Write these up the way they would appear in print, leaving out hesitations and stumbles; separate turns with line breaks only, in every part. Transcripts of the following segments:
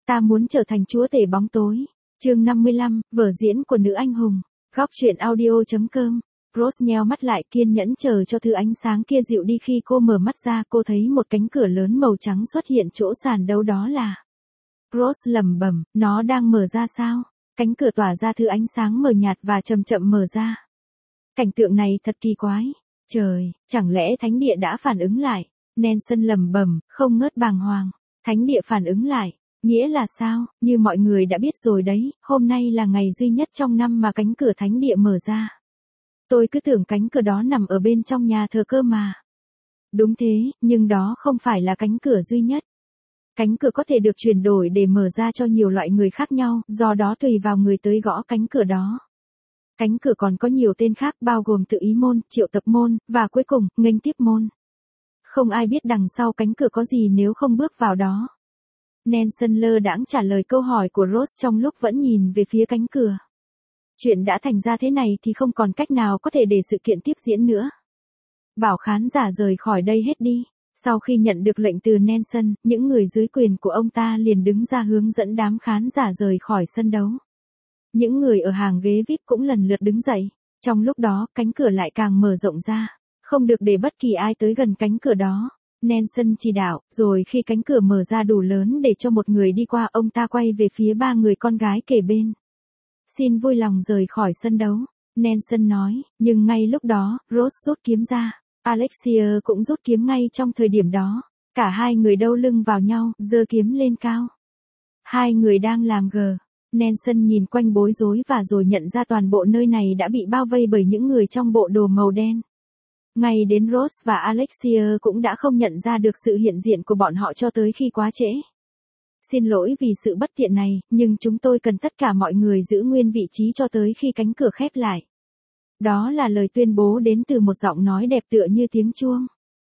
Ta muốn trở thành chúa tể bóng tối. Chương 55, vở diễn của nữ anh hùng. Góc truyện audio.com. Rose nheo mắt lại kiên nhẫn chờ cho thứ ánh sáng kia dịu đi. Khi cô mở mắt ra, cô thấy một cánh cửa lớn màu trắng xuất hiện chỗ sàn đấu đó là. Rose lẩm bẩm, nó đang mở ra sao? Cánh cửa tỏa ra thứ ánh sáng mờ nhạt và chậm chậm mở ra. Cảnh tượng này thật kỳ quái. Trời, chẳng lẽ thánh địa đã phản ứng lại? Nelson lẩm bẩm, không ngớt bàng hoàng. Thánh địa phản ứng lại. Nghĩa là sao? Như mọi người đã biết rồi đấy, hôm nay là ngày duy nhất trong năm mà cánh cửa thánh địa mở ra. Tôi cứ tưởng cánh cửa đó nằm ở bên trong nhà thờ cơ mà. Đúng thế, nhưng đó không phải là cánh cửa duy nhất. Cánh cửa có thể được chuyển đổi để mở ra cho nhiều loại người khác nhau, do đó tùy vào người tới gõ cánh cửa đó. Cánh cửa còn có nhiều tên khác bao gồm tự ý môn, triệu tập môn, và cuối cùng, nghênh tiếp môn. Không ai biết đằng sau cánh cửa có gì nếu không bước vào đó. Nelson lơ đãng trả lời câu hỏi của Rose trong lúc vẫn nhìn về phía cánh cửa. Chuyện đã thành ra thế này thì không còn cách nào có thể để sự kiện tiếp diễn nữa. Bảo khán giả rời khỏi đây hết đi. Sau khi nhận được lệnh từ Nelson, những người dưới quyền của ông ta liền đứng ra hướng dẫn đám khán giả rời khỏi sân đấu. Những người ở hàng ghế VIP cũng lần lượt đứng dậy. Trong lúc đó, cánh cửa lại càng mở rộng ra. Không được để bất kỳ ai tới gần cánh cửa đó. Nelson chỉ đạo, rồi khi cánh cửa mở ra đủ lớn để cho một người đi qua, ông ta quay về phía ba người con gái kề bên. Xin vui lòng rời khỏi sân đấu, Nelson nói, nhưng ngay lúc đó, Rose rút kiếm ra. Alexia cũng rút kiếm ngay trong thời điểm đó. Cả hai người đâu lưng vào nhau, giơ kiếm lên cao. Hai người đang làm gờ. Nelson nhìn quanh bối rối và rồi nhận ra toàn bộ nơi này đã bị bao vây bởi những người trong bộ đồ màu đen. Ngay đến Rose và Alexia cũng đã không nhận ra được sự hiện diện của bọn họ cho tới khi quá trễ. Xin lỗi vì sự bất tiện này, nhưng chúng tôi cần tất cả mọi người giữ nguyên vị trí cho tới khi cánh cửa khép lại. Đó là lời tuyên bố đến từ một giọng nói đẹp tựa như tiếng chuông.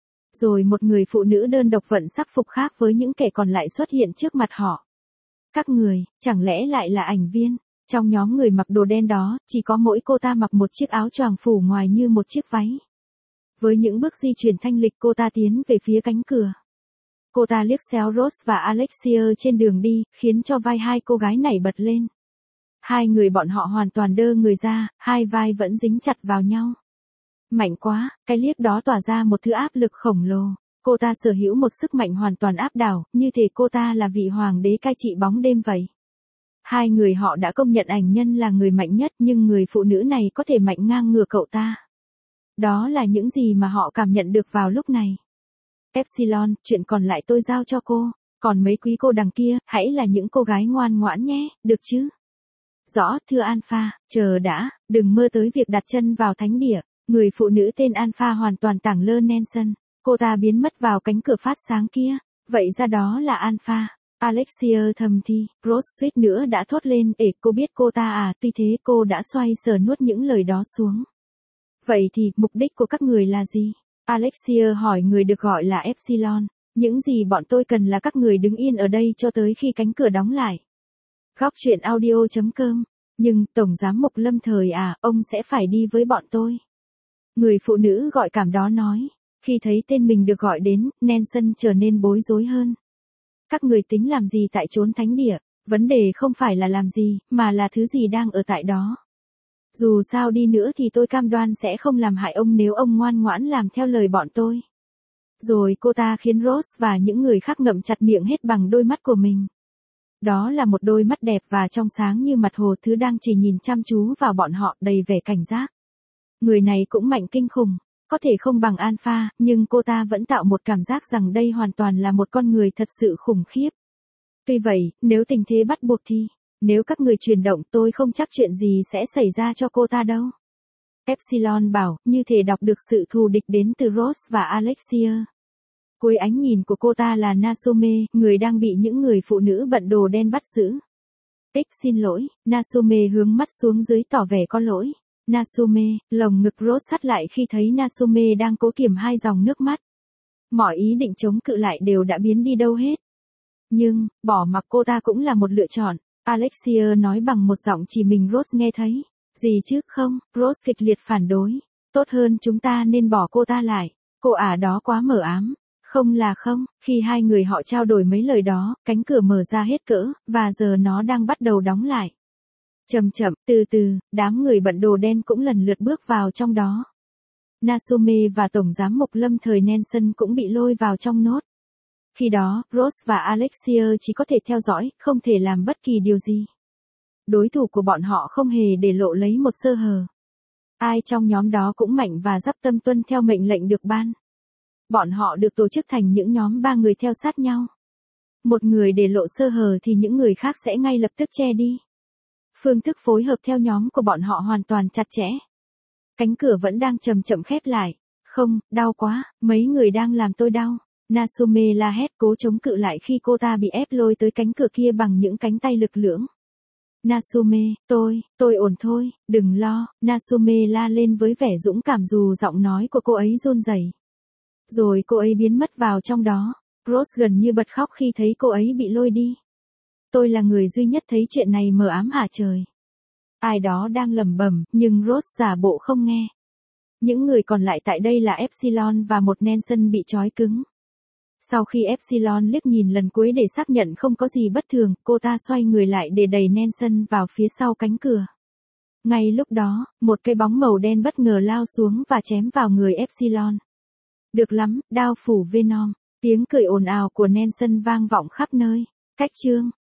Rồi một người phụ nữ đơn độc vận sắc phục khác với những kẻ còn lại xuất hiện trước mặt họ. Các người, chẳng lẽ lại là ảnh viên? Trong nhóm người mặc đồ đen đó, chỉ có mỗi cô ta mặc một chiếc áo choàng phủ ngoài như một chiếc váy. Với những bước di chuyển thanh lịch, cô ta tiến về phía cánh cửa. Cô ta liếc xéo Rose và Alexia trên đường đi, khiến cho vai hai cô gái này bật lên. Hai người bọn họ hoàn toàn đơ người ra, hai vai vẫn dính chặt vào nhau. Mạnh quá, cái liếc đó tỏa ra một thứ áp lực khổng lồ. Cô ta sở hữu một sức mạnh hoàn toàn áp đảo, như thể cô ta là vị hoàng đế cai trị bóng đêm vậy. Hai người họ đã công nhận ảnh nhân là người mạnh nhất, nhưng người phụ nữ này có thể mạnh ngang ngửa cậu ta. Đó là những gì mà họ cảm nhận được vào lúc này. Epsilon, chuyện còn lại tôi giao cho cô. Còn mấy quý cô đằng kia, hãy là những cô gái ngoan ngoãn nhé, được chứ? Rõ, thưa Alpha, chờ đã, đừng mơ tới việc đặt chân vào thánh địa. Người phụ nữ tên Alpha hoàn toàn tảng lơ Nelson. Cô ta biến mất vào cánh cửa phát sáng kia. Vậy ra đó là Alpha. Alexia thầm thì, Rose suýt nữa đã thốt lên, cô biết cô ta à, tuy thế cô đã xoay sở nuốt những lời đó xuống. Vậy thì, mục đích của các người là gì? Alexia hỏi người được gọi là Epsilon. Những gì bọn tôi cần là các người đứng yên ở đây cho tới khi cánh cửa đóng lại. Góc truyện audio.com. Nhưng, Tổng Giám mục Lâm Thời à, ông sẽ phải đi với bọn tôi. Người phụ nữ gọi cảm đó nói. Khi thấy tên mình được gọi đến, Nelson trở nên bối rối hơn. Các người tính làm gì tại chốn thánh địa? Vấn đề không phải là làm gì, mà là thứ gì đang ở tại đó. Dù sao đi nữa thì tôi cam đoan sẽ không làm hại ông nếu ông ngoan ngoãn làm theo lời bọn tôi. Rồi cô ta khiến Rose và những người khác ngậm chặt miệng hết bằng đôi mắt của mình. Đó là một đôi mắt đẹp và trong sáng như mặt hồ, thứ đang chỉ nhìn chăm chú vào bọn họ đầy vẻ cảnh giác. Người này cũng mạnh kinh khủng, có thể không bằng Alpha, nhưng cô ta vẫn tạo một cảm giác rằng đây hoàn toàn là một con người thật sự khủng khiếp. Tuy vậy, nếu tình thế bắt buộc thì, nếu các người chuyển động tôi không chắc chuyện gì sẽ xảy ra cho cô ta đâu. Epsilon bảo, như thể đọc được sự thù địch đến từ Rose và Alexia. Cuối ánh nhìn của cô ta là Nasume, người đang bị những người phụ nữ bận đồ đen bắt giữ. Xin lỗi, Nasume hướng mắt xuống dưới tỏ vẻ có lỗi. Nasume, lồng ngực Rose thắt lại khi thấy Nasume đang cố kiềm hai dòng nước mắt. Mọi ý định chống cự lại đều đã biến đi đâu hết. Nhưng, bỏ mặc cô ta cũng là một lựa chọn. Alexia nói bằng một giọng chỉ mình Rose nghe thấy. Gì chứ không, Rose kịch liệt phản đối. Tốt hơn chúng ta nên bỏ cô ta lại. Cô ả đó quá mờ ám. Không là không, khi hai người họ trao đổi mấy lời đó, cánh cửa mở ra hết cỡ, và giờ nó đang bắt đầu đóng lại. Chậm chậm, từ từ, đám người bận đồ đen cũng lần lượt bước vào trong đó. Natsume và Tổng giám mục lâm thời Nelson cũng bị lôi vào trong nốt. Khi đó, Rose và Alexia chỉ có thể theo dõi, không thể làm bất kỳ điều gì. Đối thủ của bọn họ không hề để lộ lấy một sơ hở. Ai trong nhóm đó cũng mạnh và dắp tâm tuân theo mệnh lệnh được ban. Bọn họ được tổ chức thành những nhóm 3 người theo sát nhau. Một người để lộ sơ hở thì những người khác sẽ ngay lập tức che đi. Phương thức phối hợp theo nhóm của bọn họ hoàn toàn chặt chẽ. Cánh cửa vẫn đang chậm chậm khép lại. Không, đau quá, mấy người đang làm tôi đau. Natsume la hét cố chống cự lại khi cô ta bị ép lôi tới cánh cửa kia bằng những cánh tay lực lưỡng. Natsume, tôi ổn thôi, đừng lo, Natsume la lên với vẻ dũng cảm dù giọng nói của cô ấy run rẩy. Rồi cô ấy biến mất vào trong đó. Rose gần như bật khóc khi thấy cô ấy bị lôi đi. Tôi là người duy nhất thấy chuyện này mờ ám hả trời. Ai đó đang lẩm bẩm, nhưng Rose giả bộ không nghe. Những người còn lại tại đây là Epsilon và một Nelson bị trói cứng. Sau khi Epsilon liếc nhìn lần cuối để xác nhận không có gì bất thường, cô ta xoay người lại để đẩy Nelson vào phía sau cánh cửa. Ngay lúc đó, một cái bóng màu đen bất ngờ lao xuống và chém vào người Epsilon. Được lắm, đao phủ Venom. Tiếng cười ồn ào của Nelson vang vọng khắp nơi. Cách chương